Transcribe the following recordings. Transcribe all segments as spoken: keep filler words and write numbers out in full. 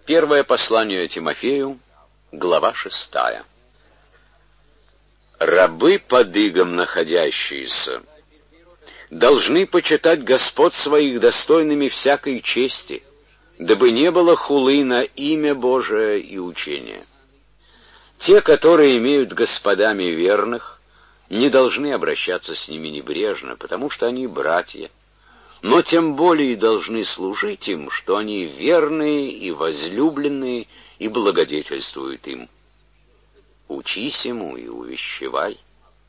Первое послание Тимофею, глава шестая. Рабы под игом находящиеся должны почитать господ своих достойными всякой чести, дабы не было хулы на имя Божие и учение. Те, которые имеют господами верных, не должны обращаться с ними небрежно, потому что они братья, но тем более должны служить им, что они верные и возлюбленные и благодетельствуют им. Учись ему и увещевай.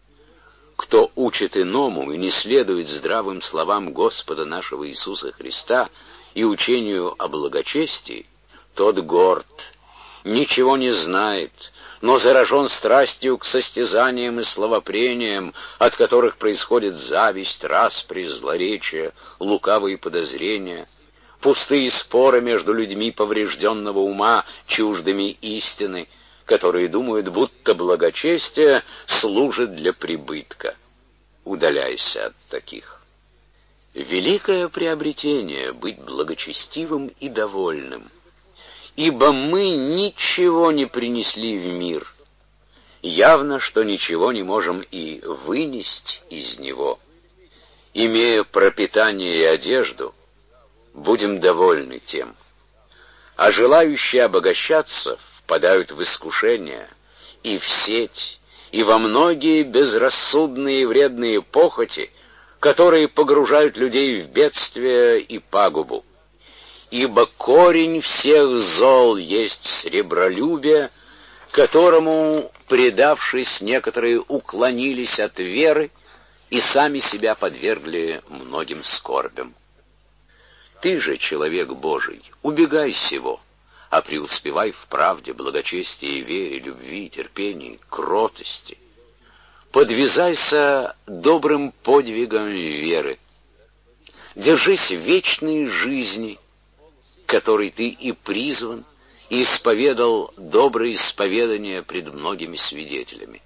Кто учит иному и не следует здравым словам Господа нашего Иисуса Христа и учению о благочестии, тот горд, ничего не знает, но заражен страстью к состязаниям и словопрениям, от которых происходит зависть, распри, злоречие, лукавые подозрения, пустые споры между людьми поврежденного ума, чуждыми истины, которые думают, будто благочестие служит для прибытка. Удаляйся от таких. Великое приобретение — быть благочестивым и довольным, ибо мы ничего не принесли в мир, явно, что ничего не можем и вынести из него. Имея пропитание и одежду, будем довольны тем. А желающие обогащаться впадают в искушение и в сеть, и во многие безрассудные и вредные похоти, которые погружают людей в бедствие и пагубу. Ибо корень всех зол есть сребролюбие, которому, предавшись, некоторые уклонились от веры и сами себя подвергли многим скорбям. Ты же, человек Божий, убегай сего, а преуспевай в правде, благочестии, вере, любви, терпении, кротости. Подвязайся добрым подвигом веры. Держись вечной жизни, которой ты и призван, и исповедал доброе исповедание пред многими свидетелями.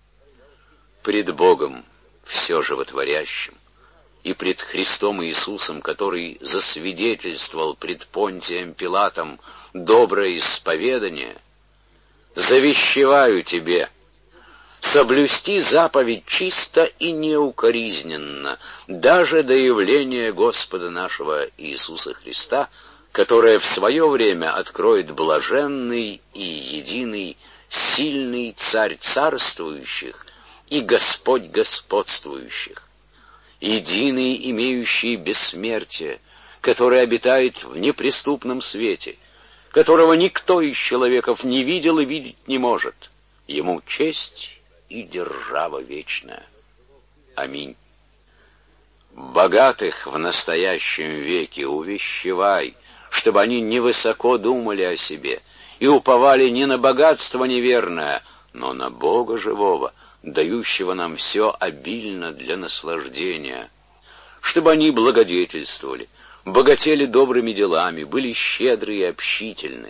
Пред Богом все животворящим, и пред Христом Иисусом, который засвидетельствовал пред Понтием Пилатом доброе исповедание, завещеваю тебе соблюсти заповедь чисто и неукоризненно, даже до явления Господа нашего Иисуса Христа, которое в свое время откроет блаженный и единый, сильный Царь царствующих и Господь господствующих, единый, имеющий бессмертие, который обитает в неприступном свете, которого никто из человеков не видел и видеть не может. Ему честь и держава вечная. Аминь. Богатых в настоящем веке увещевай, чтобы они невысоко думали о себе и уповали не на богатство неверное, но на Бога живого, дающего нам все обильно для наслаждения, чтобы они благодетельствовали, богатели добрыми делами, были щедры и общительны,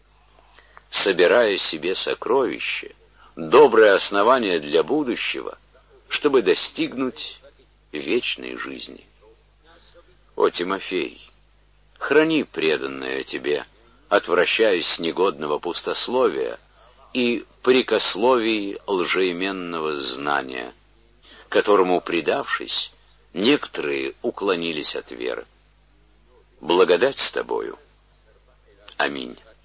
собирая себе сокровища, доброе основание для будущего, чтобы достигнуть вечной жизни. О, Тимофей, храни преданное тебе, отвращаясь с негодного пустословия и прикословий лжеименного знания, которому, предавшись, некоторые уклонились от веры. Благодать с тобою. Аминь.